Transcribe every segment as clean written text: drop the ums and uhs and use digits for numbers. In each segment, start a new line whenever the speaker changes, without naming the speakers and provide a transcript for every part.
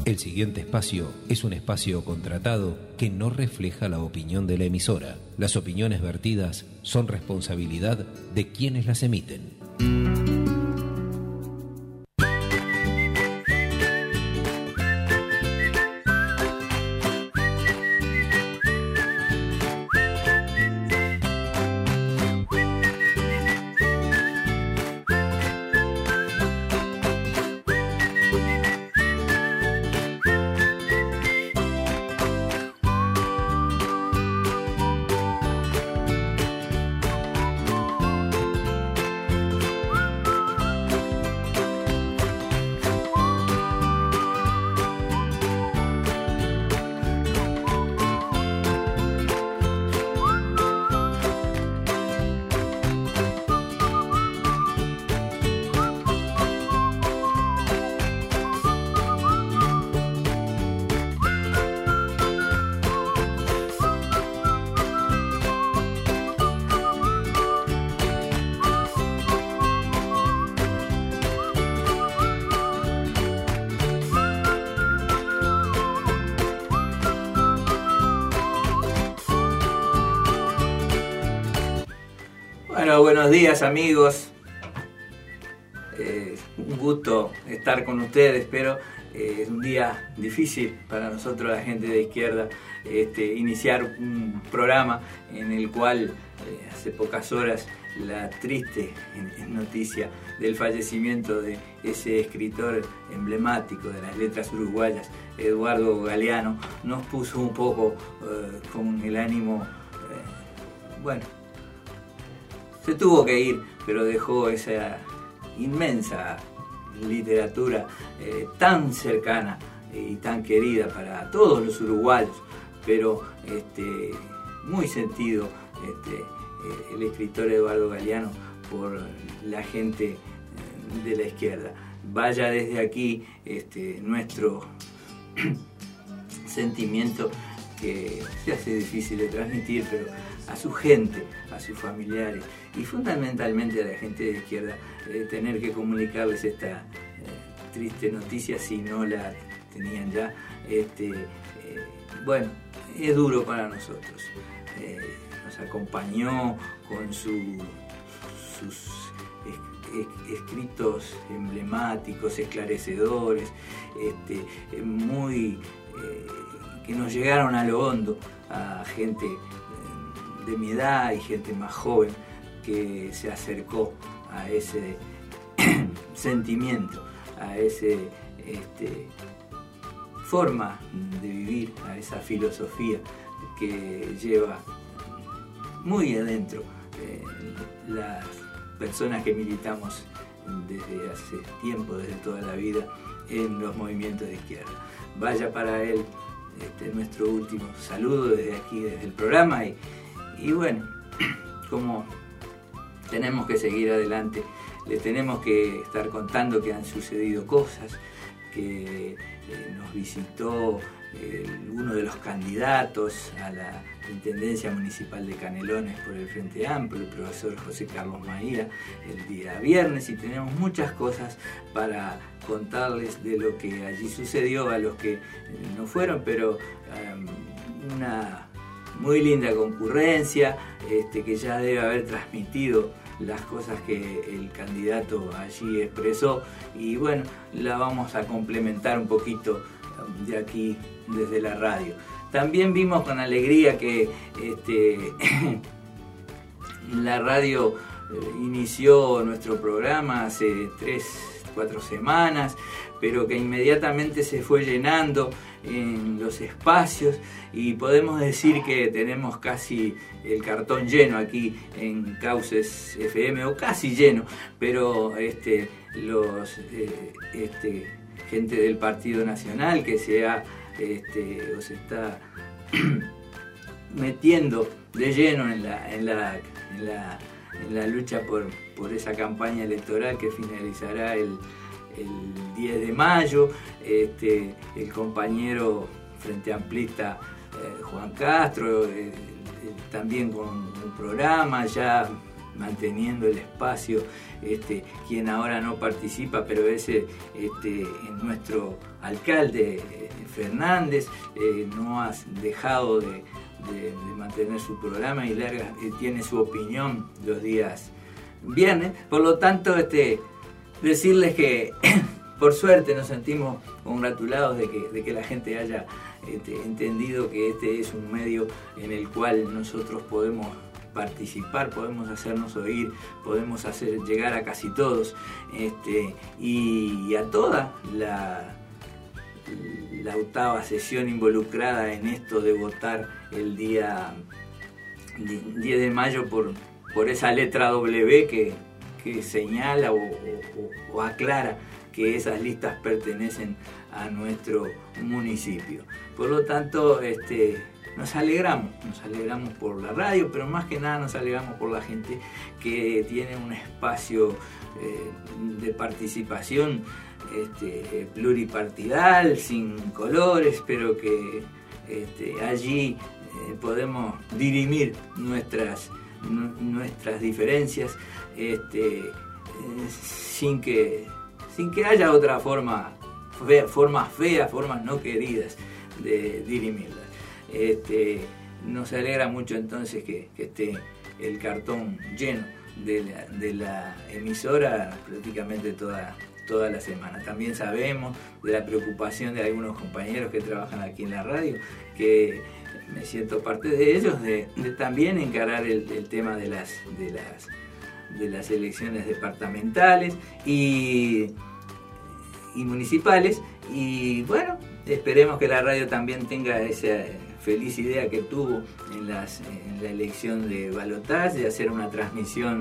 El siguiente espacio es un espacio contratado que no refleja la opinión de la emisora. Las opiniones vertidas son responsabilidad de quienes las emiten.
Bueno, buenos días amigos, un gusto estar con ustedes, pero es un día difícil para nosotros, la gente de izquierda, iniciar un programa en el cual hace pocas horas la triste noticia del fallecimiento de ese escritor emblemático de las letras uruguayas, Eduardo Galeano, nos puso un poco con el ánimo, se tuvo que ir, pero dejó esa inmensa literatura tan cercana y tan querida para todos los uruguayos, pero muy sentido el escritor Eduardo Galeano por la gente de la izquierda. Vaya desde aquí nuestro sentimiento, que se hace difícil de transmitir, pero a su gente, a sus familiares y fundamentalmente a la gente de izquierda, tener que comunicarles esta triste noticia si no la tenían ya. Es duro para nosotros. Nos acompañó con sus escritos emblemáticos, esclarecedores, que nos llegaron a lo hondo, a gente de mi edad y gente más joven que se acercó a ese sentimiento, a ese forma de vivir, a esa filosofía que lleva muy adentro las personas que militamos desde hace tiempo, desde toda la vida, en los movimientos de izquierda. Vaya para él nuestro último saludo desde aquí, desde el programa, y bueno, como tenemos que seguir adelante, le tenemos que estar contando que han sucedido cosas, que nos visitó uno de los candidatos a la Intendencia Municipal de Canelones por el Frente Amplio, el profesor José Carlos Maía, el día viernes, y tenemos muchas cosas para contarles de lo que allí sucedió a los que no fueron, pero una muy linda concurrencia que ya debe haber transmitido las cosas que el candidato allí expresó, y bueno, la vamos a complementar un poquito de aquí desde la radio. También vimos con alegría que la radio inició nuestro programa hace 3-4 semanas, pero que inmediatamente se fue llenando en los espacios, y podemos decir que tenemos casi el cartón lleno aquí en Cauces FM, o casi lleno, pero gente del Partido Nacional que se está metiendo de lleno en la lucha por esa campaña electoral que finalizará el 10 de mayo. El compañero frente amplista Juan Castro, también con un programa ya manteniendo el espacio, quien ahora no participa, pero es nuestro alcalde Fernández, no ha dejado de mantener su programa y tiene su opinión los días viernes. Por lo tanto, decirles que por suerte nos sentimos congratulados de que la gente haya entendido que este es un medio en el cual nosotros podemos participar, podemos hacernos oír, podemos hacer llegar a casi todos, y a toda la octava sesión involucrada en esto de votar el día 10 de mayo por esa letra W que señala o aclara que esas listas pertenecen a nuestro municipio. Por lo tanto, nos alegramos por la radio, pero más que nada nos alegramos por la gente que tiene un espacio de participación pluripartidal, sin colores, pero que allí podemos dirimir nuestras diferencias sin que haya otra formas feas, formas no queridas de dirimirlas. Nos alegra mucho entonces que esté el cartón lleno de la emisora prácticamente toda la semana. También sabemos de la preocupación de algunos compañeros que trabajan aquí en la radio, que me siento parte de ellos, de también encarar el tema de las elecciones departamentales y municipales, y bueno, esperemos que la radio también tenga esa feliz idea que tuvo en la elección de balotaje, de hacer una transmisión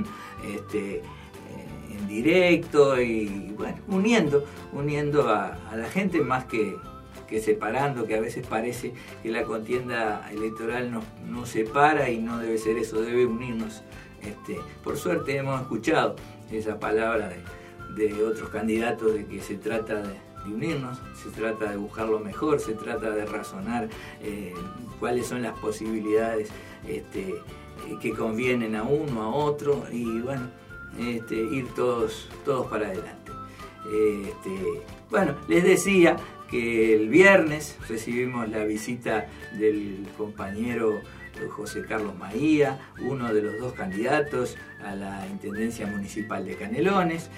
en directo y bueno, uniendo a la gente más que separando, que a veces parece que la contienda electoral nos separa, y no debe ser eso, debe unirnos. Por suerte hemos escuchado esa palabra de otros candidatos, de que se trata de unirnos, se trata de buscar lo mejor, se trata de razonar cuáles son las posibilidades que convienen a uno, a otro, y bueno, ir todos para adelante. Bueno, les decía que el viernes recibimos la visita del compañero José Carlos Maía, uno de los dos candidatos a la Intendencia Municipal de Canelones.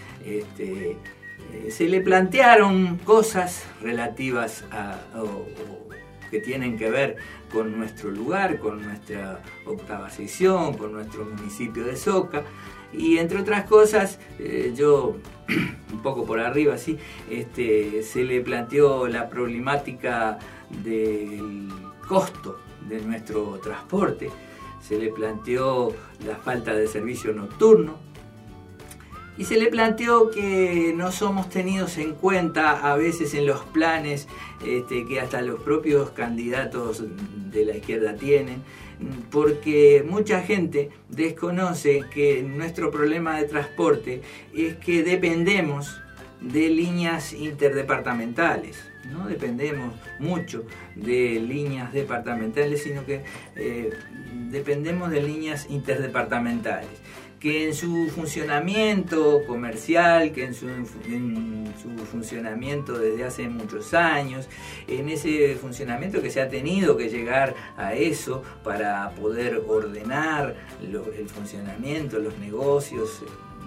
Se le plantearon cosas relativas o que tienen que ver con nuestro lugar, con nuestra octava sesión, con nuestro municipio de Soca, y entre otras cosas, yo un poco por arriba, sí, se le planteó la problemática del costo de nuestro transporte, se le planteó la falta de servicio nocturno, y se le planteó que no somos tenidos en cuenta a veces en los planes que hasta los propios candidatos de la izquierda tienen, porque mucha gente desconoce que nuestro problema de transporte es que dependemos de líneas interdepartamentales. No dependemos mucho de líneas departamentales, sino que dependemos de líneas interdepartamentales, que en su funcionamiento comercial, que en su funcionamiento desde hace muchos años, en ese funcionamiento que se ha tenido que llegar a eso para poder ordenar el funcionamiento, los negocios,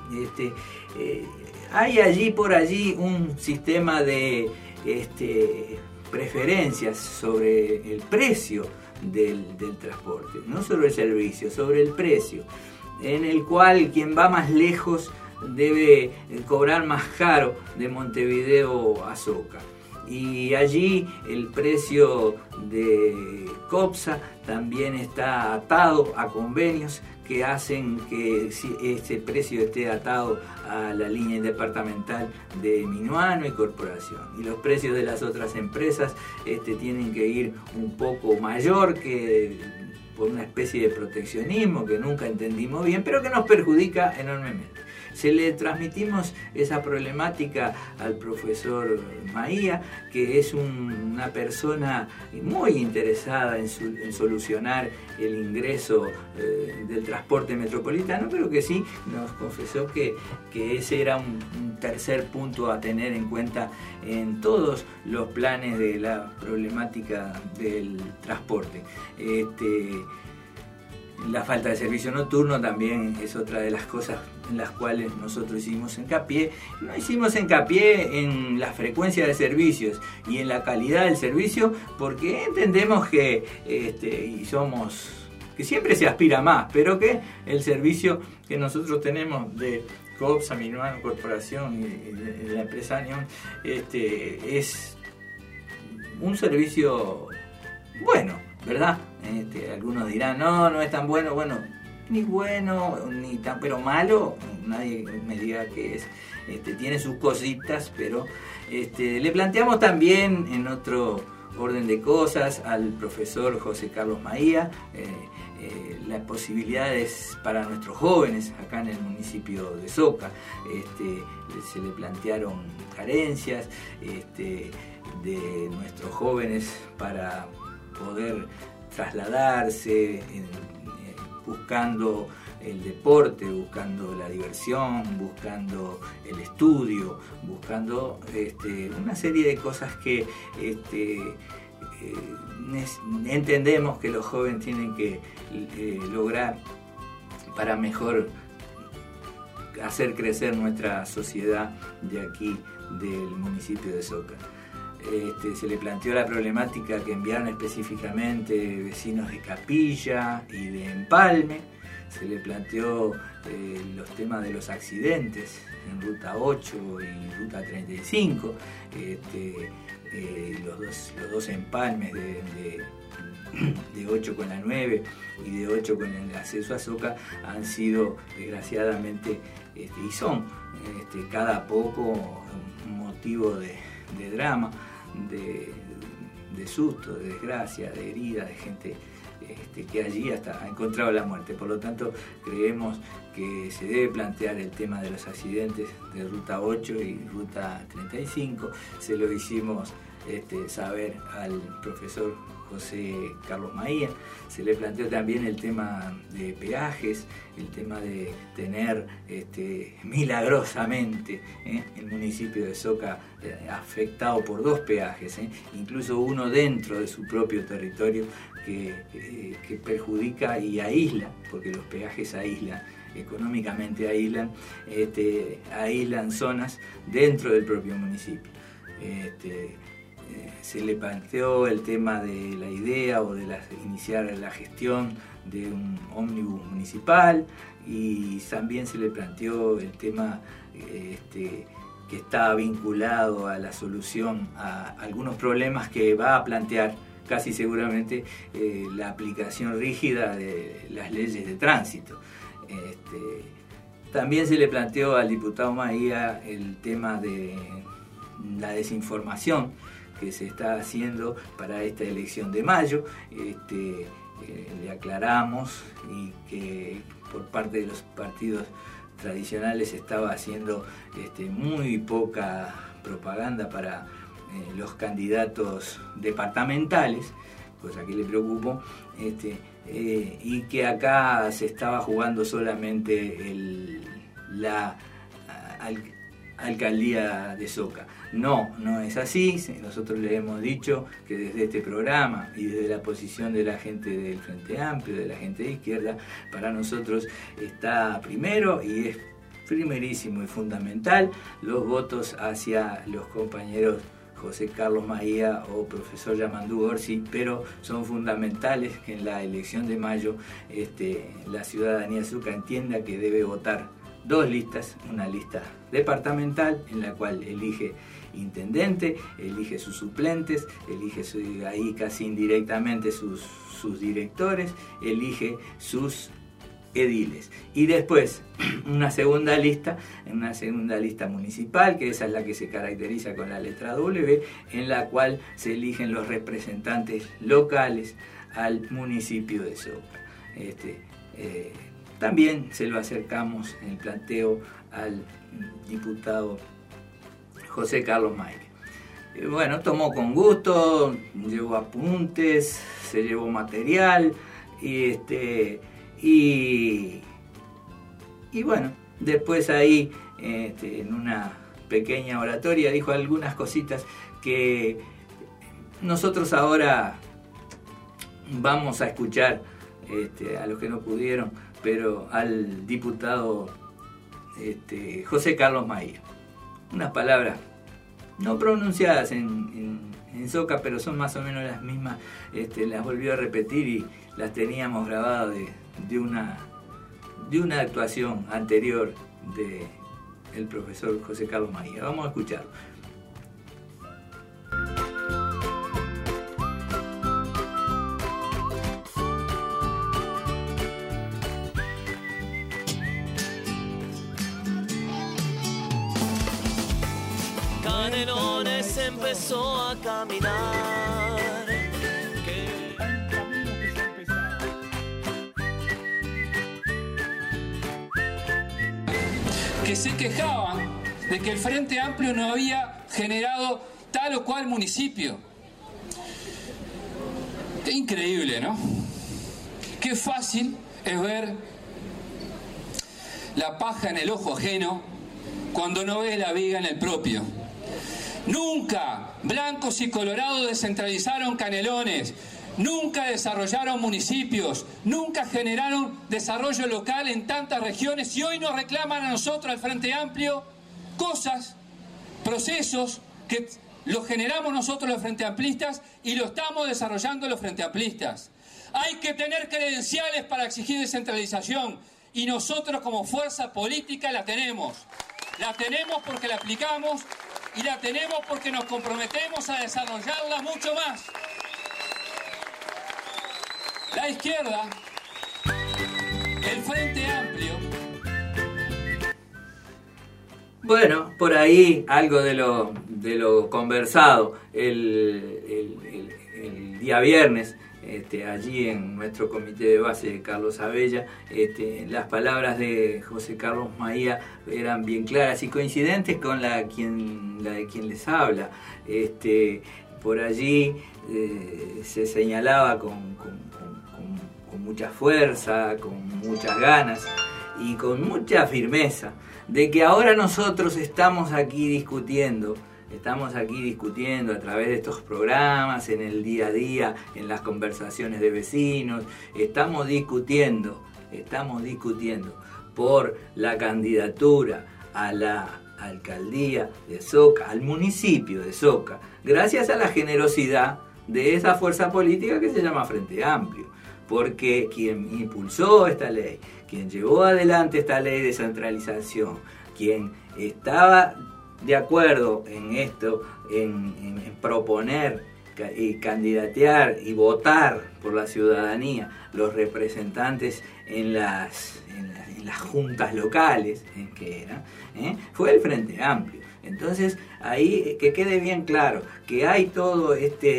hay allí por allí un sistema de preferencias sobre el precio del transporte, no sobre el servicio, sobre el precio, en el cual quien va más lejos debe cobrar más caro de Montevideo a Soca. Y allí el precio de COPSA también está atado a convenios que hacen que ese precio esté atado a la línea departamental de Minuano y Corporación. Y los precios de las otras empresas tienen que ir un poco mayor, que por una especie de proteccionismo que nunca entendimos bien, pero que nos perjudica enormemente. se le transmitimos esa problemática al profesor Maía, que es una persona muy interesada en solucionar el ingreso del transporte metropolitano, pero que sí nos confesó que ese era un tercer punto a tener en cuenta en todos los planes de la problemática del transporte. La falta de servicio nocturno también es otra de las cosas en las cuales nosotros hicimos hincapié. No hicimos hincapié en la frecuencia de servicios y en la calidad del servicio, porque entendemos que que siempre se aspira más, pero que el servicio que nosotros tenemos de COPSA, Minuano Corporación y de la empresa Anion es un servicio bueno, ¿verdad? Algunos dirán, no es tan bueno, ni bueno, ni tan, pero malo, nadie me diga que es. Tiene sus cositas, pero le planteamos también en otro orden de cosas al profesor José Carlos Maía las posibilidades para nuestros jóvenes acá en el municipio de Soca. Se le plantearon carencias de nuestros jóvenes para poder trasladarse buscando el deporte, buscando la diversión, buscando el estudio, buscando una serie de cosas que entendemos que los jóvenes tienen que lograr para mejor hacer crecer nuestra sociedad de aquí, del municipio de Soca. Se le planteó la problemática que enviaron específicamente vecinos de Capilla y de Empalme. Se le planteó los temas de los accidentes en Ruta 8 y Ruta 35. Los dos empalmes de 8 con la 9 y de 8 con el acceso a Soca han sido, desgraciadamente, y son cada poco un motivo de drama, de susto, de desgracia, de herida, de gente que allí hasta ha encontrado la muerte. Por lo tanto, creemos que se debe plantear el tema de los accidentes de Ruta 8 y Ruta 35. Se lo hicimos saber al profesor José Carlos Maía. Se le planteó también el tema de peajes, el tema de tener milagrosamente el municipio de Soca afectado por 2 peajes, incluso uno dentro de su propio territorio que perjudica y aísla, porque los peajes aíslan, económicamente aíslan zonas dentro del propio municipio. Se le planteó el tema de la idea o de iniciar la gestión de un ómnibus municipal, y también se le planteó el tema que está vinculado a la solución a algunos problemas que va a plantear casi seguramente la aplicación rígida de las leyes de tránsito. También se le planteó al diputado Maía el tema de la desinformación que se está haciendo para esta elección de mayo. Le aclaramos y que por parte de los partidos tradicionales se estaba haciendo muy poca propaganda para los candidatos departamentales, cosa que le preocupó, y que acá se estaba jugando solamente la alcaldía de Soca. No es así. Nosotros le hemos dicho que desde este programa y desde la posición de la gente del Frente Amplio, de la gente de izquierda, para nosotros está primero y es primerísimo y fundamental los votos hacia los compañeros José Carlos Maía o profesor Yamandú Orsi, pero son fundamentales que en la elección de mayo la ciudadanía de Soca entienda que debe votar 2 listas, una lista departamental en la cual elige intendente, elige sus suplentes, elige ahí casi indirectamente sus directores, elige sus ediles, y después una segunda lista municipal, que esa es la que se caracteriza con la letra W, en la cual se eligen los representantes locales al municipio de Soca. también se lo acercamos en el planteo al diputado José Carlos Maia. Bueno, tomó con gusto, llevó apuntes, se llevó material y bueno, después ahí en una pequeña oratoria dijo algunas cositas que nosotros ahora vamos a escuchar a los que no pudieron, pero al diputado José Carlos Maia. Unas palabras no pronunciadas en Soca, pero son más o menos las mismas, las volvió a repetir y las teníamos grabadas de una actuación anterior del profesor José Carlos Maia. Vamos a escucharlo.
Canelones empezó a caminar.
Hay un camino que se ha empezado.
Que se quejaban de que el Frente Amplio no había generado tal o cual municipio. Qué increíble, ¿no? Qué fácil es ver la paja en el ojo ajeno cuando no ves la viga en el propio. Nunca blancos y colorados descentralizaron Canelones, nunca desarrollaron municipios, nunca generaron desarrollo local en tantas regiones y hoy nos reclaman a nosotros, al Frente Amplio, cosas, procesos que los generamos nosotros los Frente Amplistas y lo estamos desarrollando los Frente Amplistas. Hay que tener credenciales para exigir descentralización y nosotros como fuerza política la tenemos. La tenemos porque la aplicamos y la tenemos porque nos comprometemos a desarrollarla mucho más. La izquierda, el Frente Amplio.
Bueno, por ahí algo de lo conversado el día viernes. Allí en nuestro comité de base de Carlos Abella, las palabras de José Carlos Maia eran bien claras y coincidentes con la de quien les habla. Por allí se señalaba con mucha fuerza, con muchas ganas y con mucha firmeza de que ahora nosotros estamos aquí discutiendo a través de estos programas, en el día a día, en las conversaciones de vecinos, estamos discutiendo por la candidatura a la alcaldía de Soca, al municipio de Soca, gracias a la generosidad de esa fuerza política que se llama Frente Amplio, porque quien impulsó esta ley, quien llevó adelante esta ley de centralización, quien estaba de acuerdo en esto, en proponer y candidatear y votar por la ciudadanía los representantes en las juntas locales que eran, fue el Frente Amplio. Entonces ahí que quede bien claro que hay todo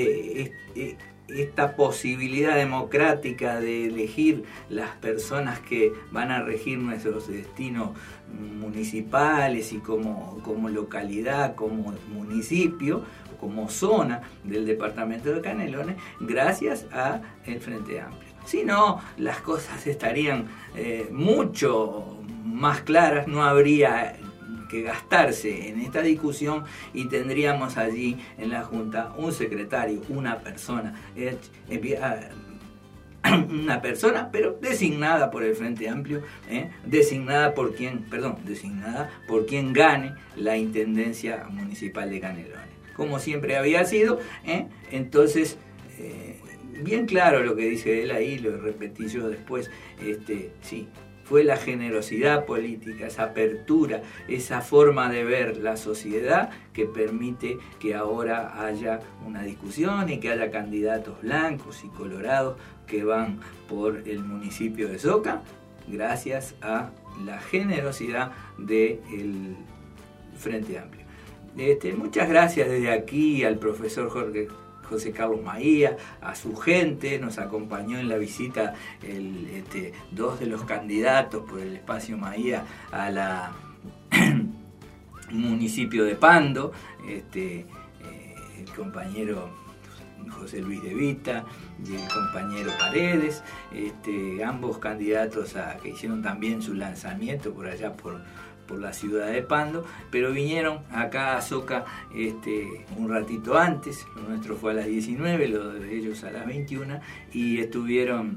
esta posibilidad democrática de elegir las personas que van a regir nuestros destinos municipales y como localidad, como municipio, como zona del departamento de Canelones, gracias al Frente Amplio. Si no, las cosas estarían mucho más claras, no habría que gastarse en esta discusión y tendríamos allí en la Junta un secretario, una persona, pero designada por el Frente Amplio, designada por quien gane la intendencia municipal de Canelones, como siempre había sido. Entonces, bien claro lo que dice él ahí, lo repetí yo después, sí. Fue la generosidad política, esa apertura, esa forma de ver la sociedad que permite que ahora haya una discusión y que haya candidatos blancos y colorados que van por el municipio de Soca, gracias a la generosidad del Frente Amplio. Muchas gracias desde aquí al profesor Jorge José Carlos Maía, a su gente. Nos acompañó en la visita dos de los candidatos por el espacio Maía a la municipio de Pando, el compañero José Luis de Vita y el compañero Paredes, ambos candidatos que hicieron también su lanzamiento por allá por la ciudad de Pando, pero vinieron acá a Soca un ratito antes. Lo nuestro fue a las 19, lo de ellos a las 21, y estuvieron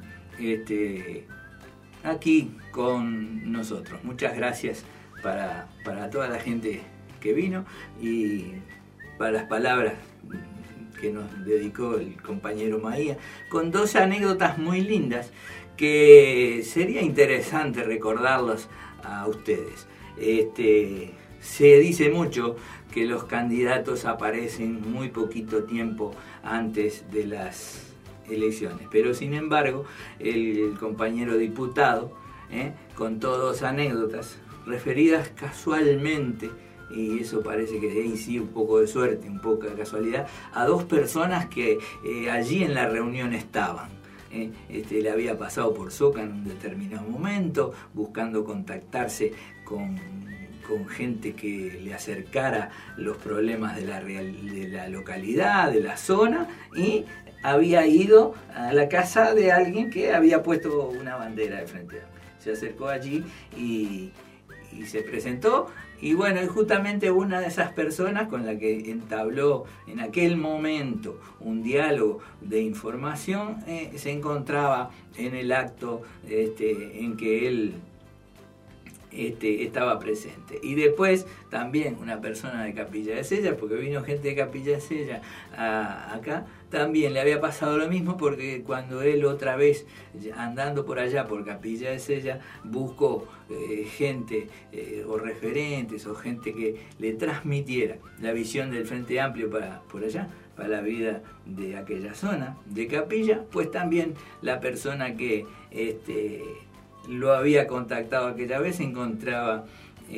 aquí con nosotros. Muchas gracias para toda la gente que vino y para las palabras que nos dedicó el compañero Maía, con dos anécdotas muy lindas que sería interesante recordarlos a ustedes. Se dice mucho que los candidatos aparecen muy poquito tiempo antes de las elecciones, pero sin embargo el compañero diputado contó dos anécdotas referidas casualmente, y eso parece que ahí sí un poco de suerte, un poco de casualidad, a dos personas que allí en la reunión estaban. Le había pasado por Soca en un determinado momento, buscando contactarse con gente que le acercara los problemas de la localidad, de la zona, y había ido a la casa de alguien que había puesto una bandera de Frente Amplio. Se acercó allí y se presentó, y bueno, y justamente una de esas personas con la que entabló en aquel momento un diálogo de información se encontraba en el acto en que él estaba presente. Y después también una persona de Capilla de Sella, porque vino gente de Capilla de Sella acá, también le había pasado lo mismo, porque cuando él otra vez, andando por allá por Capilla de Sella, buscó gente o referentes o gente que le transmitiera la visión del Frente Amplio por allá, para la vida de aquella zona de Capilla, pues también la persona que lo había contactado aquella vez se encontraba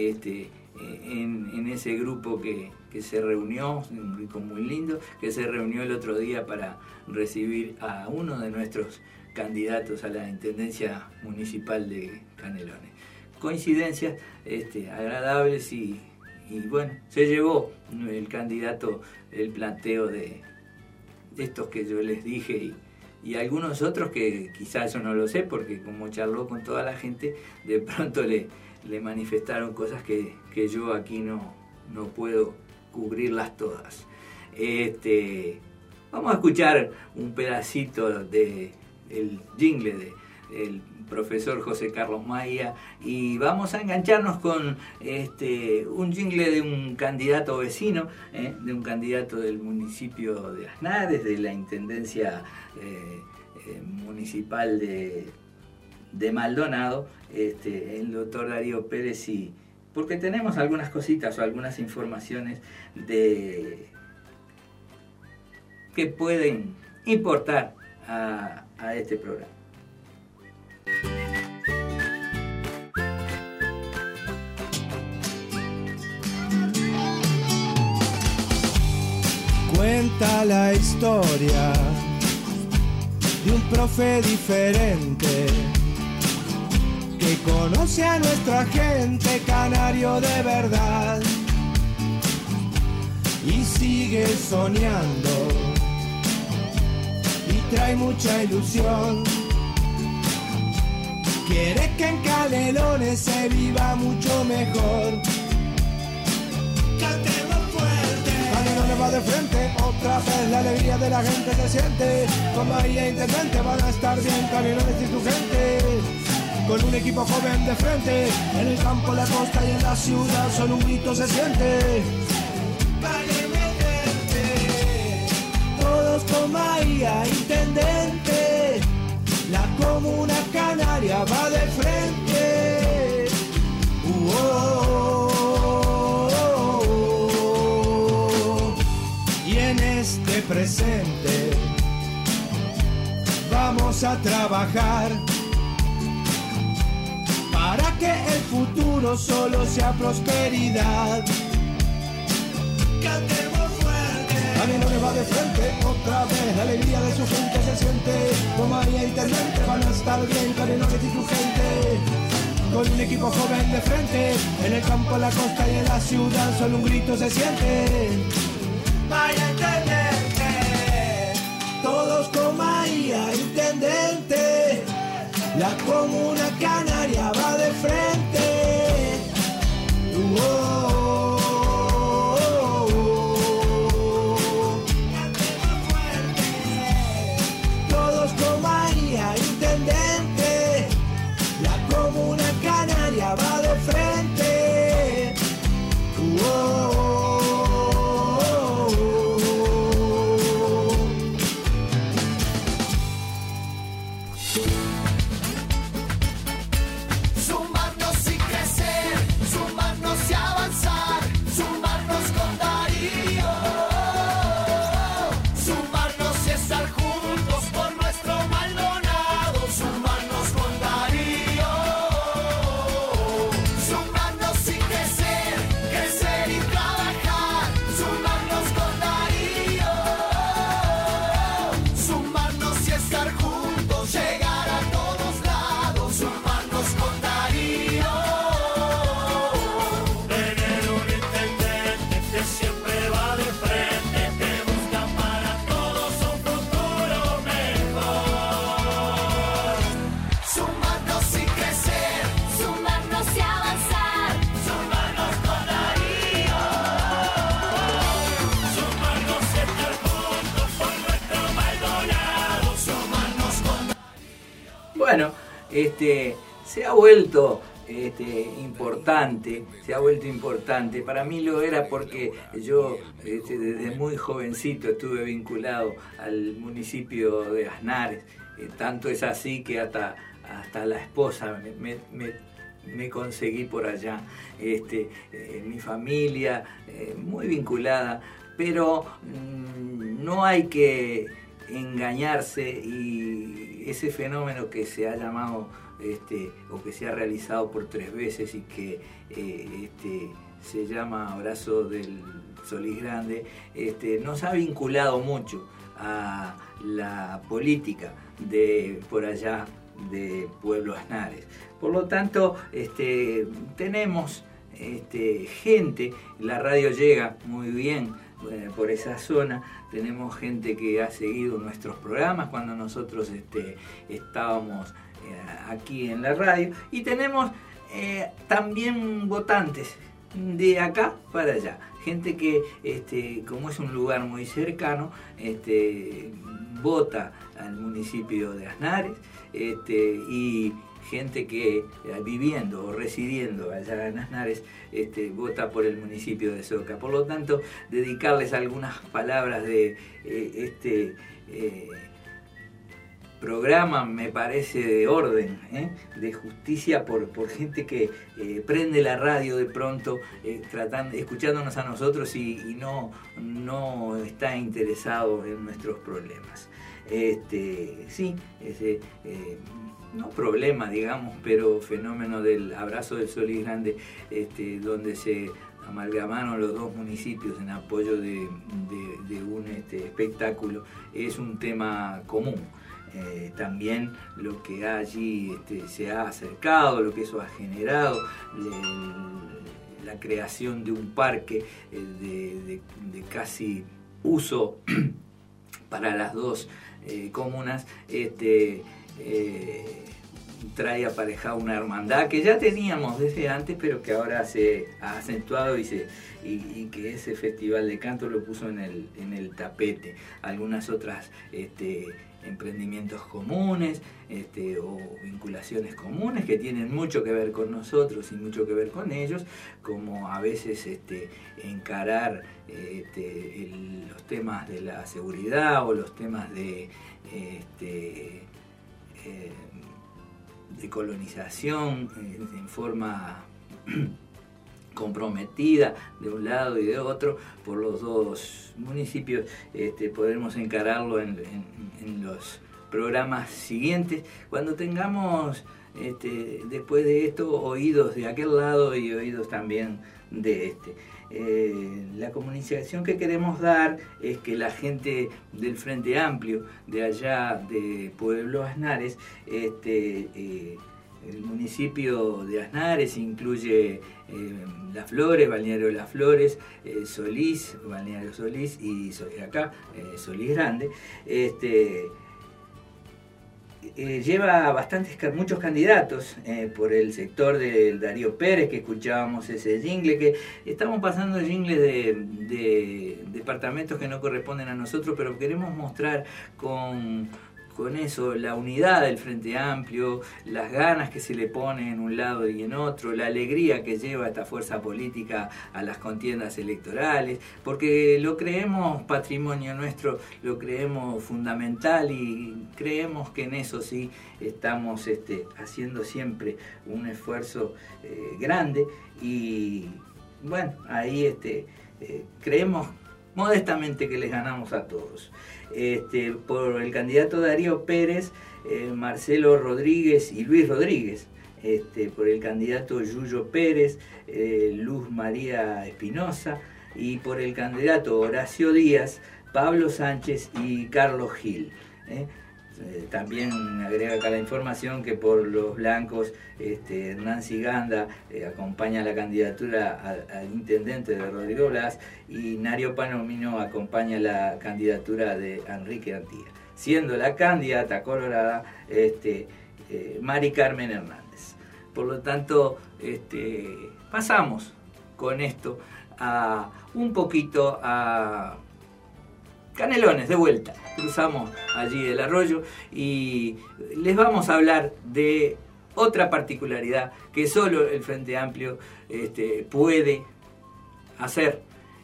en ese grupo que se reunió, un grupo muy lindo, que se reunió el otro día para recibir a uno de nuestros candidatos a la Intendencia Municipal de Canelones. Coincidencias agradables y bueno, se llevó el candidato el planteo de estos que yo les dije y algunos otros que quizás yo no lo sé, porque como charló con toda la gente, de pronto le manifestaron cosas que yo aquí no puedo cubrirlas todas. Vamos a escuchar un pedacito del jingle del profesor José Carlos Maía, y vamos a engancharnos con un jingle de un candidato vecino, de un candidato del municipio de Asnares, de la Intendencia Municipal de Maldonado, el doctor Darío Pérez, porque tenemos algunas cositas o algunas informaciones que pueden importar a este programa.
Cuenta la historia de un profe diferente que conoce a nuestra gente, canario de verdad, y sigue soñando y trae mucha ilusión. Quiere que en Canelones se viva mucho mejor. Cantemos fuerte. Canelones va de frente, otra vez la alegría de la gente se siente. Con Maía Intendente van a estar bien Canelones y su gente. Con un equipo joven de frente, en el campo, la costa y en la ciudad, solo un grito se siente. Todos con Maía Intendente, la comuna canaria va de frente. Y en este presente vamos a trabajar para que el futuro solo sea prosperidad. Cantemos fuerte. Canelones va de frente, otra vez la alegría de su gente se siente. Comaría intendente, van a estar bien Canelones y su gente. Con un equipo joven de frente, en el campo, en la costa y en la ciudad, solo un grito se siente. Vaya intendente, todos con María intendente. La comuna canaria va de frente. Todos con María intendente. La comuna canaria va de frente.
Sumarnos y crecer, sumarnos y avanzar, sumarnos con Darío, sumarnos y estar juntos por nuestro Maldonado, sumarnos con Darío, sumarnos y crecer, crecer y trabajar, sumarnos con Darío, sumarnos y estar juntos, llegar a todos lados, sumarnos con Darío. Tener un intendente que siempre va de frente, que busca para todos un futuro mejor. Sumarnos y crecer, sumarnos y avanzar, sumarnos con Darío, sumarnos y estar juntos por nuestro Maldonado, sumarnos con
Bueno, se ha vuelto importante. Para mí lo era porque yo desde muy jovencito estuve vinculado al municipio de Aznares. Tanto es así que hasta la esposa me conseguí por allá. Mi familia muy vinculada, pero no hay que engañarse, y ese fenómeno que se ha llamado o que se ha realizado por 3 veces y que se llama Abrazo del Solís Grande, nos ha vinculado mucho a la política de por allá de Pueblo Aznares. Por lo tanto, tenemos gente, la radio llega muy bien por esa zona, tenemos gente que ha seguido nuestros programas cuando nosotros estábamos aquí en la radio, y tenemos también votantes de acá para allá, gente que como es un lugar muy cercano, vota al municipio de Aznares, y gente que viviendo o residiendo allá en Aznares vota por el municipio de Soca. Por lo tanto, dedicarles algunas palabras de programa me parece de orden, de justicia por gente que prende la radio de pronto, escuchándonos a nosotros y no está interesado en nuestros problemas. No problema, digamos, pero fenómeno del Abrazo del Solís Grande, donde se amalgamaron los 2 municipios en apoyo de un espectáculo, es un tema común. También lo que allí se ha acercado, lo que eso ha generado, la creación de un parque de casi uso para las 2 comunas, trae aparejada una hermandad que ya teníamos desde antes, pero que ahora se ha acentuado y que ese festival de canto lo puso en el tapete. Algunas otras emprendimientos comunes o vinculaciones comunes que tienen mucho que ver con nosotros y mucho que ver con ellos, como a veces encarar los temas de la seguridad o los temas de colonización en forma comprometida de un lado y de otro por los 2 municipios. Podremos encararlo en los programas siguientes, cuando tengamos después de esto oídos de aquel lado y oídos también de este. La comunicación que queremos dar es que la gente del Frente Amplio, de allá de Pueblo Aznares, el municipio de Aznares incluye Las Flores, Balneario Las Flores, Solís, Balneario Solís y acá Solís Grande, lleva muchos candidatos por el sector del Darío Pérez, que escuchábamos ese jingle, que estamos pasando jingles de departamentos que no corresponden a nosotros, pero queremos mostrar con eso la unidad del Frente Amplio, las ganas que se le pone en un lado y en otro, la alegría que lleva esta fuerza política a las contiendas electorales, porque lo creemos patrimonio nuestro, lo creemos fundamental y creemos que en eso sí estamos haciendo siempre un esfuerzo grande y bueno, ahí creemos modestamente que les ganamos a todos. Por el candidato Darío Pérez, Marcelo Rodríguez y Luis Rodríguez. Por el candidato Yuyo Pérez, Luz María Espinosa. Y por el candidato Horacio Díaz, Pablo Sánchez y Carlos Gil. También agrega acá la información que por los blancos Nancy Ganda acompaña la candidatura al intendente de Rodrigo Blas y Nario Palomino acompaña la candidatura de Enrique Antía, siendo la candidata colorada Mari Carmen Hernández. Por lo tanto, pasamos con esto a un poquito a Canelones, de vuelta, cruzamos allí el arroyo y les vamos a hablar de otra particularidad que solo el Frente Amplio puede hacer,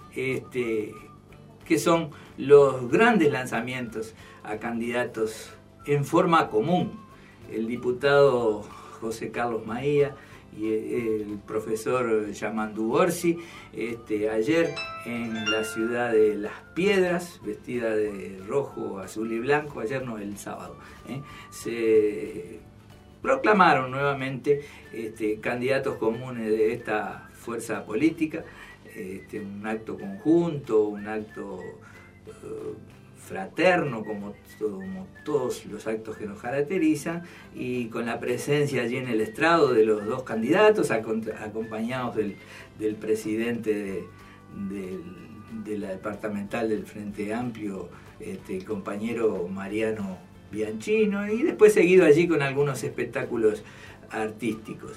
que son los grandes lanzamientos a candidatos en forma común. El diputado José Carlos Maía y el profesor Yamandú Orsi, ayer en la ciudad de Las Piedras, vestida de rojo, azul y blanco, ayer no, el sábado, se proclamaron nuevamente candidatos comunes de esta fuerza política, un acto conjunto, un acto fraterno, como todos los actos que nos caracterizan, y con la presencia allí en el estrado de los dos candidatos, acompañados del presidente de la departamental del Frente Amplio, el compañero Mariano Bianchino, y después seguido allí con algunos espectáculos artísticos.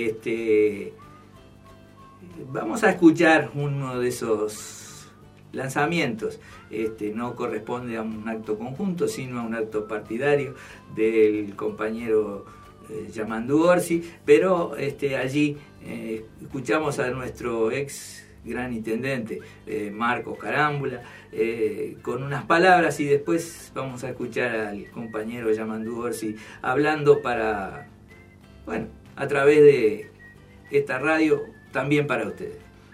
Vamos a escuchar uno de esos lanzamientos. No corresponde a un acto conjunto, sino a un acto partidario del compañero Yamandú Orsi, pero allí escuchamos a nuestro ex gran intendente Marcos Carámbula con unas palabras y después vamos a escuchar al compañero Yamandú Orsi hablando a través de esta radio también para ustedes.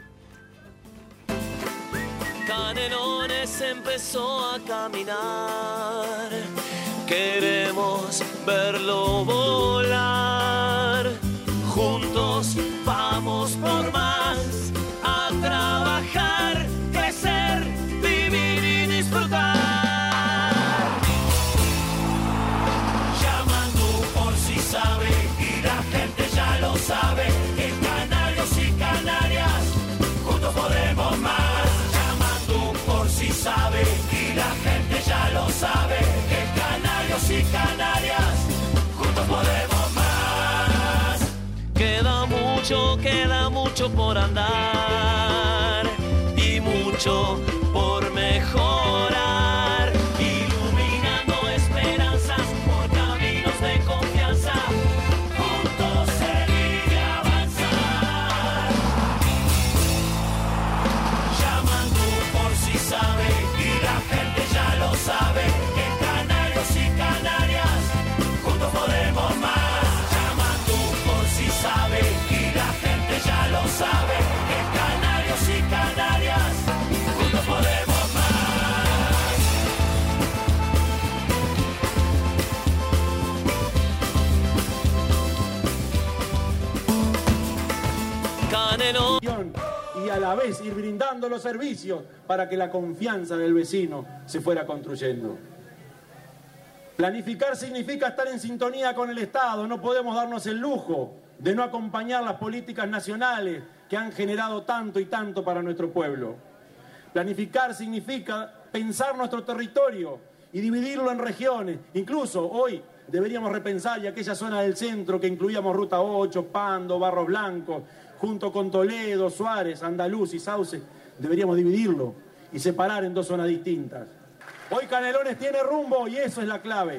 Canelones empezó a caminar, queremos verlo volar, juntos vamos por más, a trabajar, crecer, vivir y disfrutar.
Yamandú Orsi sabe y la gente ya lo sabe, que canarios y canarias juntos podemos más. Si sabe y la gente ya lo sabe, que canarios y canarias juntos podemos más.
Queda mucho por andar y mucho por mejorar, iluminando esperanzas por caminos de confianza, juntos seguir y avanzar. Yamandú Orsi sabe y la gente ya lo sabe, que canarios y canarias juntos podemos más. Yamandú Orsi sabe y la gente ya lo sabe, que canarios y canarias juntos podemos más.
la vez ir brindando los servicios para que la confianza del vecino se fuera construyendo. Planificar significa estar en sintonía con el Estado. No podemos darnos el lujo de no acompañar las políticas nacionales que han generado tanto y tanto para nuestro pueblo. Planificar significa pensar nuestro territorio y dividirlo en regiones. Incluso hoy deberíamos repensar y aquella zona del centro que incluíamos Ruta 8, Pando, Barros Blancos, junto con Toledo, Suárez, Andaluz y Sauce, deberíamos dividirlo y separar en dos zonas distintas. Hoy Canelones tiene rumbo y eso es la clave.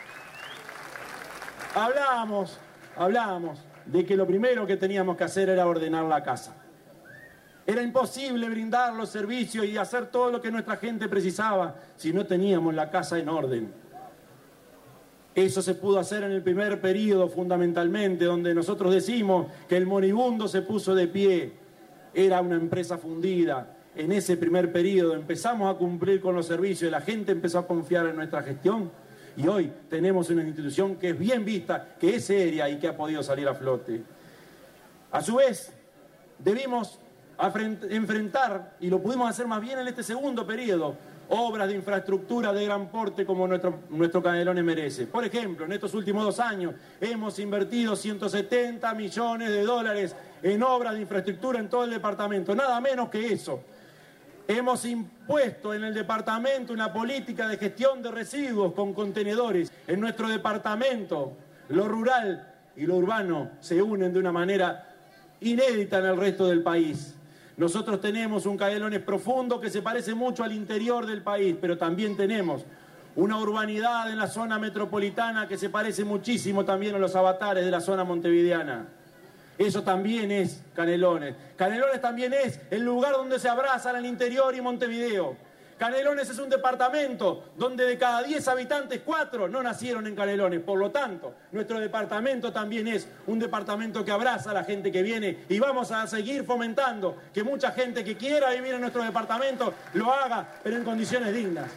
Hablábamos de que lo primero que teníamos que hacer era ordenar la casa. Era imposible brindar los servicios y hacer todo lo que nuestra gente precisaba si no teníamos la casa en orden. Eso se pudo hacer en el primer periodo fundamentalmente, donde nosotros decimos que el moribundo se puso de pie. Era una empresa fundida. En ese primer periodo empezamos a cumplir con los servicios y la gente empezó a confiar en nuestra gestión. Y hoy tenemos una institución que es bien vista, que es seria y que ha podido salir a flote. A su vez, debimos enfrentar, y lo pudimos hacer más bien en este segundo periodo, obras de infraestructura de gran porte como nuestro Canelones merece. Por ejemplo, en estos últimos 2 años hemos invertido 170 millones de dólares en obras de infraestructura en todo el departamento, nada menos que eso. Hemos impuesto en el departamento una política de gestión de residuos con contenedores. En nuestro departamento, lo rural y lo urbano se unen de una manera inédita en el resto del país. Nosotros tenemos un Canelones profundo que se parece mucho al interior del país, pero también tenemos una urbanidad en la zona metropolitana que se parece muchísimo también a los avatares de la zona montevideana. Eso también es Canelones. Canelones también es el lugar donde se abrazan el interior y Montevideo. Canelones es un departamento donde de cada 10 habitantes, 4 no nacieron en Canelones. Por lo tanto, nuestro departamento también es un departamento que abraza a la gente que viene y vamos a seguir fomentando que mucha gente que quiera vivir en nuestro departamento lo haga, pero en condiciones dignas.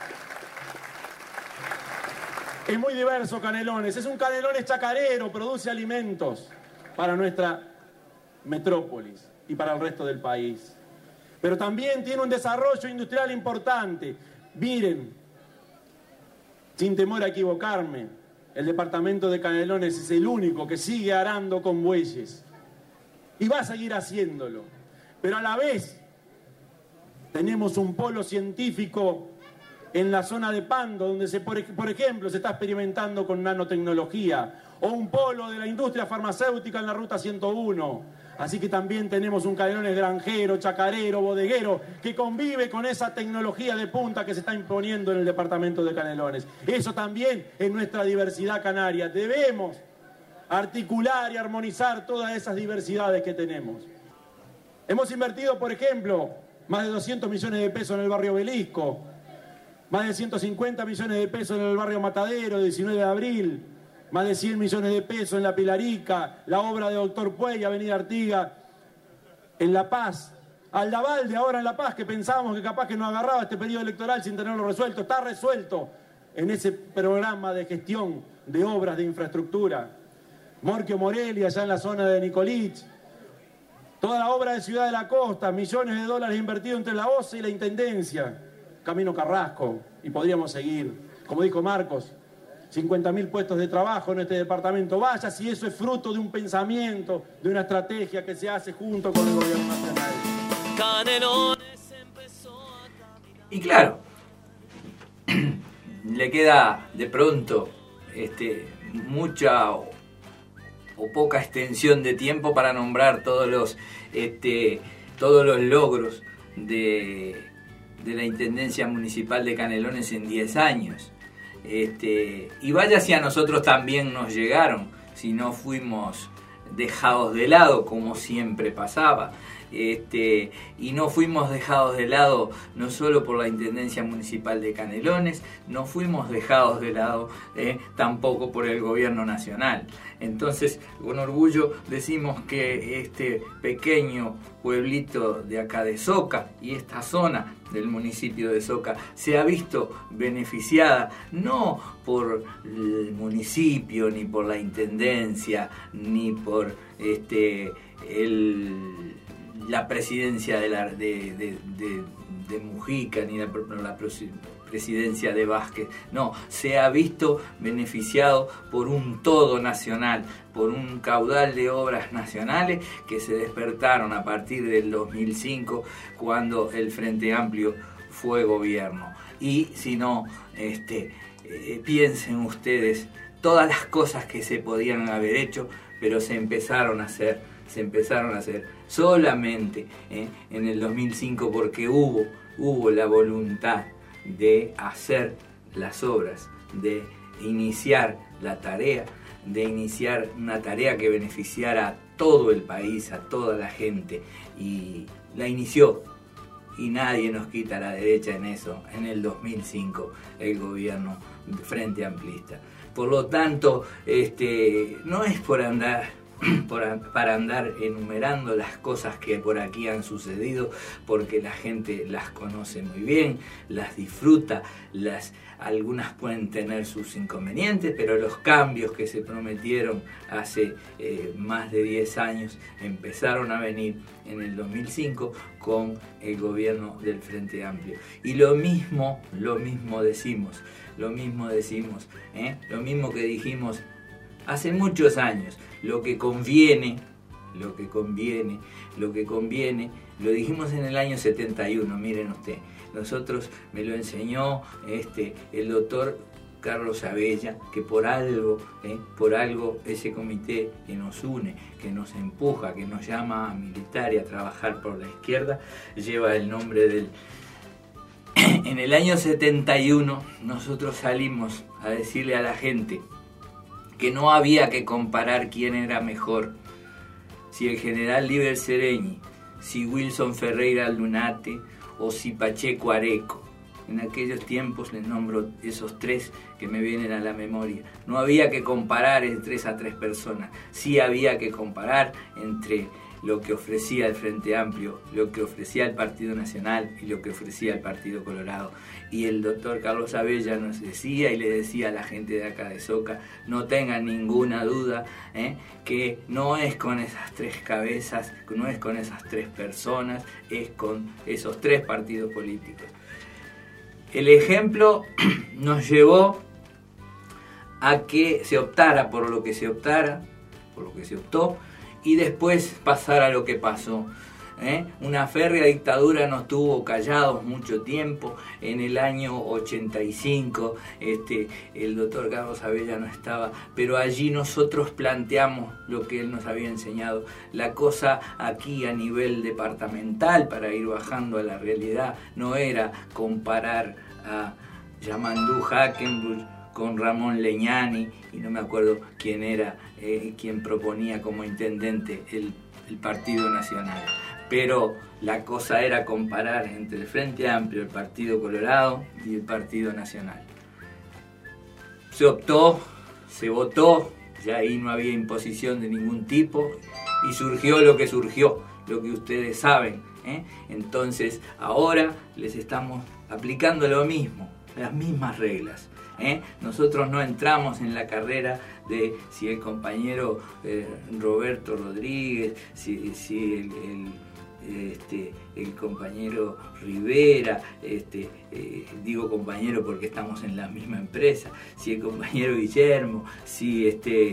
Es muy diverso Canelones. Es un Canelones chacarero, produce alimentos para nuestra metrópolis y para el resto del país. Pero también tiene un desarrollo industrial importante. Miren, sin temor a equivocarme, el departamento de Canelones es el único que sigue arando con bueyes. Y va a seguir haciéndolo. Pero a la vez tenemos un polo científico en la zona de Pando, donde por ejemplo se está experimentando con nanotecnología, o un polo de la industria farmacéutica en la Ruta 101. Así que también tenemos un Canelones granjero, chacarero, bodeguero, que convive con esa tecnología de punta que se está imponiendo en el departamento de Canelones. Eso también es nuestra diversidad canaria. Debemos articular y armonizar todas esas diversidades que tenemos. Hemos invertido, por ejemplo, más de 200 millones de pesos en el barrio Obelisco, más de 150 millones de pesos en el barrio Matadero, 19 de abril, más de 100 millones de pesos en La Pilarica, la obra de Doctor Puey, Avenida Artiga, en La Paz, Aldavalde ahora en La Paz, que pensábamos que capaz que no agarraba este periodo electoral sin tenerlo resuelto, está resuelto en ese programa de gestión de obras de infraestructura. Morquio Morelia, allá en la zona de Nicolich, toda la obra de Ciudad de la Costa, millones de dólares invertidos entre la OCE y la Intendencia, Camino Carrasco, y podríamos seguir. Como dijo Marcos, 50.000 puestos de trabajo en este departamento. Vaya si eso es fruto de un pensamiento, de una estrategia que se hace junto con el gobierno nacional.
Canelones empezó a caminar.
Y claro, le queda de pronto mucha o poca extensión de tiempo para nombrar todos los logros de la Intendencia Municipal de Canelones en 10 años. Y vaya si a nosotros también nos llegaron, si no fuimos dejados de lado como siempre pasaba. Y no fuimos dejados de lado no solo por la Intendencia Municipal de Canelones, no fuimos dejados de lado tampoco por el gobierno nacional. Entonces, con orgullo decimos que este pequeño pueblito de acá de Soca y esta zona del municipio de Soca se ha visto beneficiada no por el municipio, ni por la Intendencia, ni por la presidencia de Mujica ni la presidencia de Vázquez. No, se ha visto beneficiado por un todo nacional, por un caudal de obras nacionales que se despertaron a partir del 2005, cuando el Frente Amplio fue gobierno. Y si no, piensen ustedes todas las cosas que se podían haber hecho, pero se empezaron a hacer solamente en el 2005, porque hubo la voluntad de hacer las obras, de iniciar la tarea, de iniciar una tarea que beneficiara a todo el país, a toda la gente, y la inició, y nadie nos quita la derecha en eso, en el 2005, el gobierno Frente Amplista. Por lo tanto, no es para andar enumerando las cosas que por aquí han sucedido, porque la gente las conoce muy bien, las disfruta, algunas pueden tener sus inconvenientes, pero los cambios que se prometieron hace más de 10 años empezaron a venir en el 2005 con el gobierno del Frente Amplio. Y lo mismo decimos, lo mismo que dijimos hace muchos años. Lo que conviene, lo dijimos en el año 71, miren usted. Nosotros, me lo enseñó el doctor Carlos Abella, que por algo ese comité que nos une, que nos empuja, que nos llama a militar y a trabajar por la izquierda, lleva el nombre del... En el año 71 nosotros salimos a decirle a la gente que no había que comparar quién era mejor, si el general Líber Seregni, si Wilson Ferreira Lunate o si Pacheco Areco. En aquellos tiempos les nombro esos tres que me vienen a la memoria. No había que comparar entre esas tres personas, sí había que comparar entre lo que ofrecía el Frente Amplio, lo que ofrecía el Partido Nacional y lo que ofrecía el Partido Colorado. Y el doctor Carlos Abella nos decía y le decía a la gente de acá de Soca, no tengan ninguna duda, que no es con esas tres cabezas, no es con esas tres personas, es con esos tres partidos políticos. El ejemplo nos llevó a que se optara por lo que se optó, y después pasara lo que pasó. Una férrea dictadura nos tuvo callados mucho tiempo. En el año 85 el doctor Carlos Abella no estaba, pero allí nosotros planteamos lo que él nos había enseñado. La cosa aquí a nivel departamental, para ir bajando a la realidad, no era comparar a Yamandú Hackenbush con Ramón Leñani, y no me acuerdo quién era quien proponía como intendente el Partido Nacional. Pero la cosa era comparar entre el Frente Amplio, el Partido Colorado y el Partido Nacional. Se optó, se votó, ya ahí no había imposición de ningún tipo, y surgió lo que ustedes saben. Entonces ahora les estamos aplicando lo mismo, las mismas reglas. Nosotros no entramos en la carrera de si el compañero Roberto Rodríguez, si el compañero Rivera, digo compañero porque estamos en la misma empresa, si el compañero Guillermo, si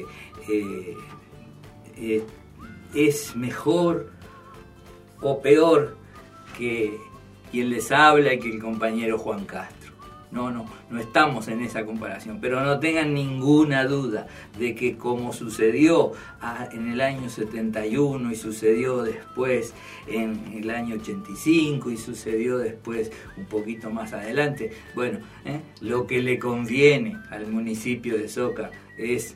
es mejor o peor que quien les habla y que el compañero Juan Castro. No estamos en esa comparación, pero no tengan ninguna duda de que como sucedió en el año 71 y sucedió después en el año 85 y sucedió después un poquito más adelante, lo que le conviene al municipio de Soca es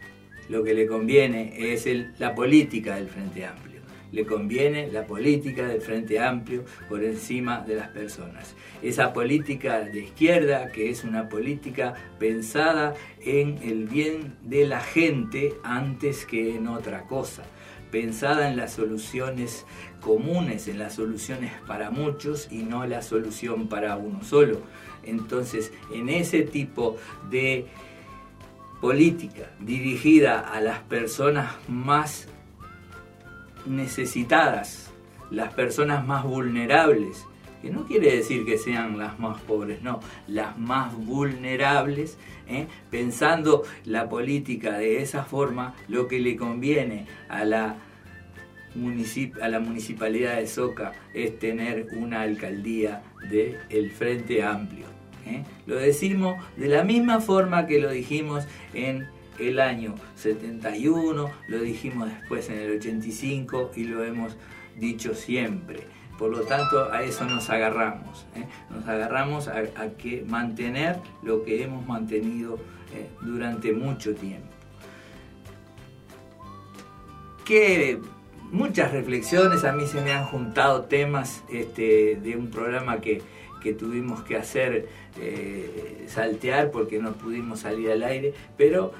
la política del Frente Amplio. Le conviene la política del Frente Amplio por encima de las personas. Esa política de izquierda, que es una política pensada en el bien de la gente antes que en otra cosa, pensada en las soluciones comunes, en las soluciones para muchos y no la solución para uno solo. Entonces, en ese tipo de política dirigida a las personas más necesitadas, las personas más vulnerables, que no quiere decir que sean las más pobres, no, las más vulnerables, pensando la política de esa forma, lo que le conviene a la municipalidad de Soca es tener una alcaldía del Frente Amplio. Lo decimos de la misma forma que lo dijimos en el año 71, lo dijimos después en el 85 y lo hemos dicho siempre. Por lo tanto, a eso nos agarramos. Nos agarramos a que mantener lo que hemos mantenido durante mucho tiempo. Que muchas reflexiones, a mí se me han juntado temas de un programa que tuvimos que hacer saltear porque no pudimos salir al aire, pero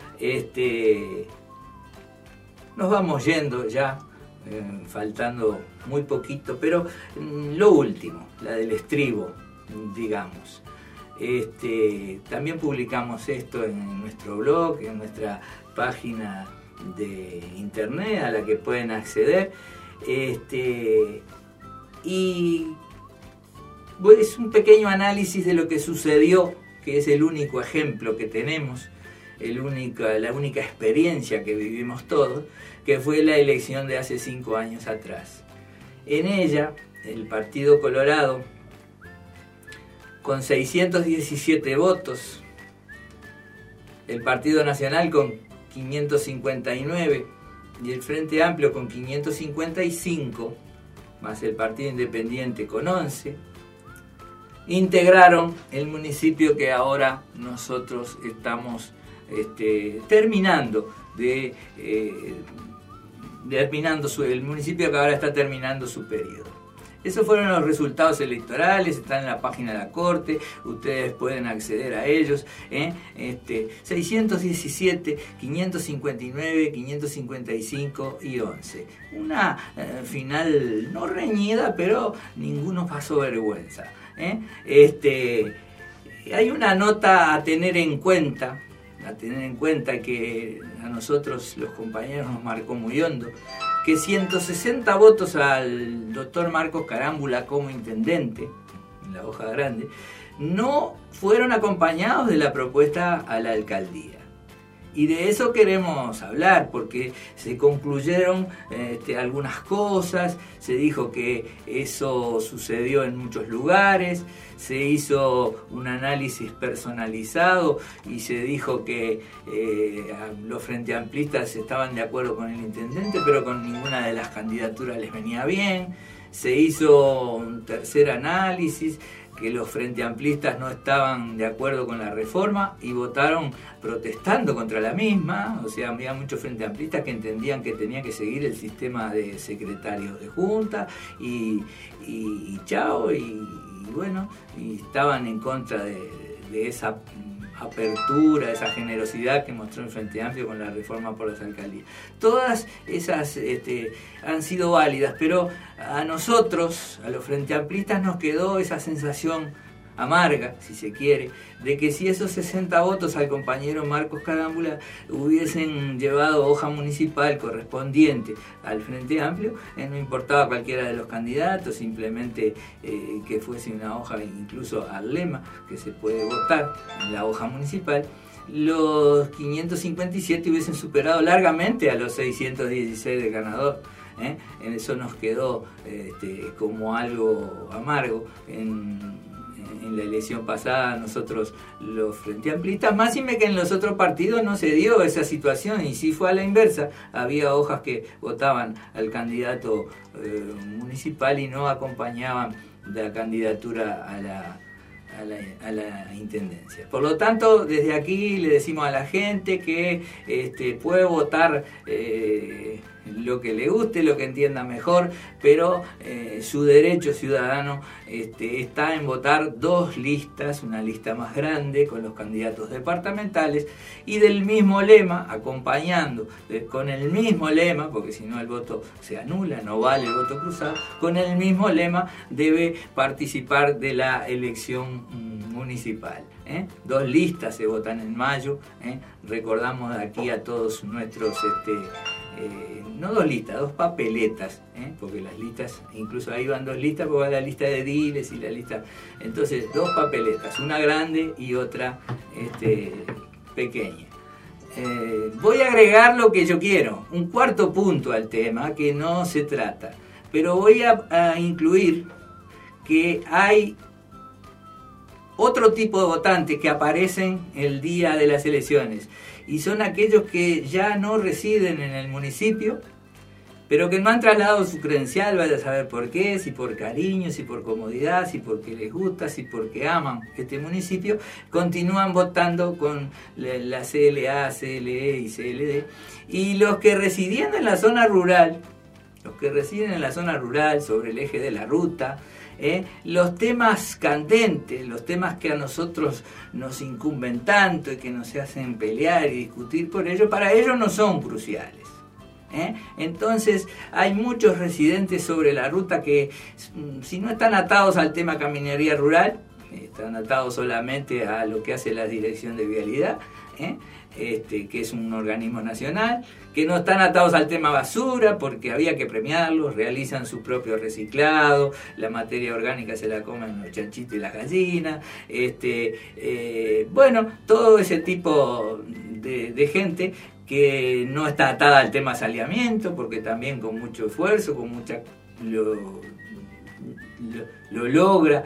nos vamos yendo ya, faltando muy poquito, pero lo último, la del estribo, digamos. También publicamos esto en nuestro blog, en nuestra página de internet a la que pueden acceder, y es un pequeño análisis de lo que sucedió, que es el único ejemplo que tenemos, la única experiencia que vivimos todos, que fue la elección de hace 5 años atrás. En ella, el Partido Colorado, con 617 votos, el Partido Nacional con 559 y el Frente Amplio con 555, más el Partido Independiente con 11, integraron el municipio que ahora nosotros estamos terminando el municipio que ahora está terminando su periodo. Esos fueron los resultados electorales, están en la página de la Corte, ustedes pueden acceder a ellos. 617, 559, 555 y 11. Una final no reñida, pero ninguno pasó vergüenza. Hay una nota a tener en cuenta que a nosotros los compañeros nos marcó muy hondo, que 160 votos al doctor Marcos Carámbula como intendente, en la hoja grande, no fueron acompañados de la propuesta a la alcaldía. Y de eso queremos hablar, porque se concluyeron algunas cosas, se dijo que eso sucedió en muchos lugares, se hizo un análisis personalizado y se dijo que los frente amplistas estaban de acuerdo con el intendente, pero con ninguna de las candidaturas les venía bien. Se hizo un tercer análisis, que los frente amplistas no estaban de acuerdo con la reforma y votaron protestando contra la misma. O sea, había muchos frente amplistas que entendían que tenía que seguir el sistema de secretarios de junta y chao, y bueno, y estaban en contra de esa apertura, esa generosidad que mostró el Frente Amplio con la reforma por las alcaldías. Todas esas han sido válidas, pero a nosotros, a los frente amplistas, nos quedó esa sensación amarga, si se quiere, de que si esos 60 votos al compañero Marcos Carámbula hubiesen llevado hoja municipal correspondiente al Frente Amplio, no importaba cualquiera de los candidatos, simplemente que fuese una hoja incluso al lema, que se puede votar en la hoja municipal, los 557 hubiesen superado largamente a los 616 del ganador. Eso nos quedó como algo amargo en la elección pasada, nosotros los frente amplistas, más y que en los otros partidos no se dio esa situación, y sí fue a la inversa. Había hojas que votaban al candidato municipal y no acompañaban la candidatura a la intendencia. Por lo tanto, desde aquí le decimos a la gente que puede votar lo que le guste, lo que entienda mejor, pero su derecho ciudadano está en votar 2 listas, una lista más grande con los candidatos departamentales y del mismo lema, acompañando con el mismo lema, porque si no el voto se anula, no vale el voto cruzado, con el mismo lema debe participar de la elección municipal. 2 listas se votan en mayo. Recordamos aquí a todos nuestros no 2 listas, 2 papeletas, porque las listas, incluso ahí van 2 listas, porque va la lista de ediles y la lista, entonces 2 papeletas, una grande y otra pequeña. Voy a agregar lo que yo quiero, un 4º punto al tema que no se trata, pero voy a incluir que hay otro tipo de votantes que aparecen el día de las elecciones y son aquellos que ya no residen en el municipio, pero que no han trasladado su credencial, vaya a saber por qué, si por cariño, si por comodidad, si porque les gusta, si porque aman este municipio, continúan votando con la CLA, CLE y CLD. Y los que residían en la zona rural, sobre el eje de la ruta, los temas candentes, los temas que a nosotros nos incumben tanto y que nos hacen pelear y discutir por ello, para ellos no son cruciales. Entonces hay muchos residentes sobre la ruta que, si no están atados al tema caminería rural, están atados solamente a lo que hace la Dirección de Vialidad, que es un organismo nacional, que no están atados al tema basura porque había que premiarlos, realizan su propio reciclado, la materia orgánica se la comen los chanchitos y las gallinas, bueno, todo ese tipo de gente que no está atada al tema saneamiento, porque también con mucho esfuerzo, con mucha lo logra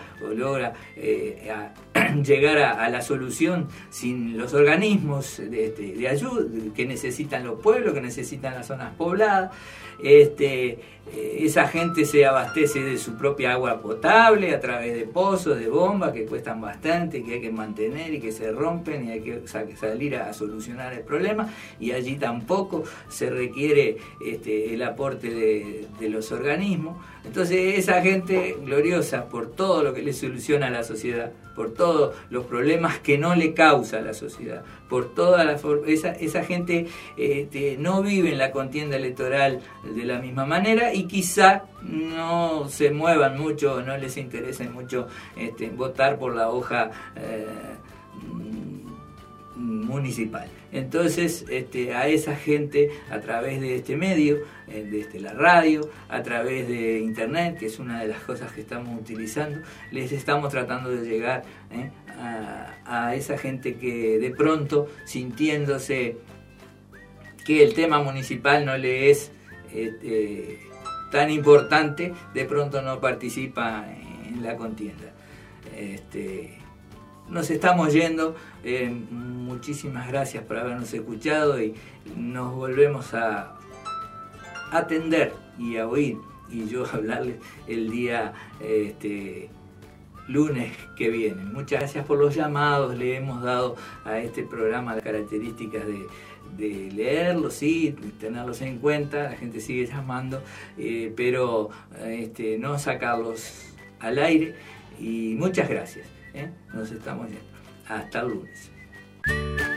llegar a la solución sin los organismos de ayuda que necesitan los pueblos, que necesitan las zonas pobladas. Esa gente se abastece de su propia agua potable a través de pozos, de bombas que cuestan bastante, que hay que mantener y que se rompen y hay que salir a solucionar el problema, y allí tampoco se requiere el aporte de los organismos. Entonces esa gente gloriosa por todo lo que le soluciona a la sociedad, por todos los problemas que no le causa a la sociedad, por toda esa gente no vive en la contienda electoral de la misma manera y quizá no se muevan mucho, no les interese mucho votar por la hoja municipal. Entonces a esa gente, a través de este medio, la radio, a través de internet, que es una de las cosas que estamos utilizando, les estamos tratando de llegar a esa gente que de pronto, sintiéndose que el tema municipal no le es tan importante, de pronto no participa en la contienda. Nos estamos yendo, muchísimas gracias por habernos escuchado y nos volvemos a atender y a oír y yo hablarles el día lunes que viene. Muchas gracias por los llamados, le hemos dado a este programa las características de leerlos, sí, tenerlos en cuenta, la gente sigue llamando, pero no sacarlos al aire, y muchas gracias. Nos estamos yendo. Hasta el lunes.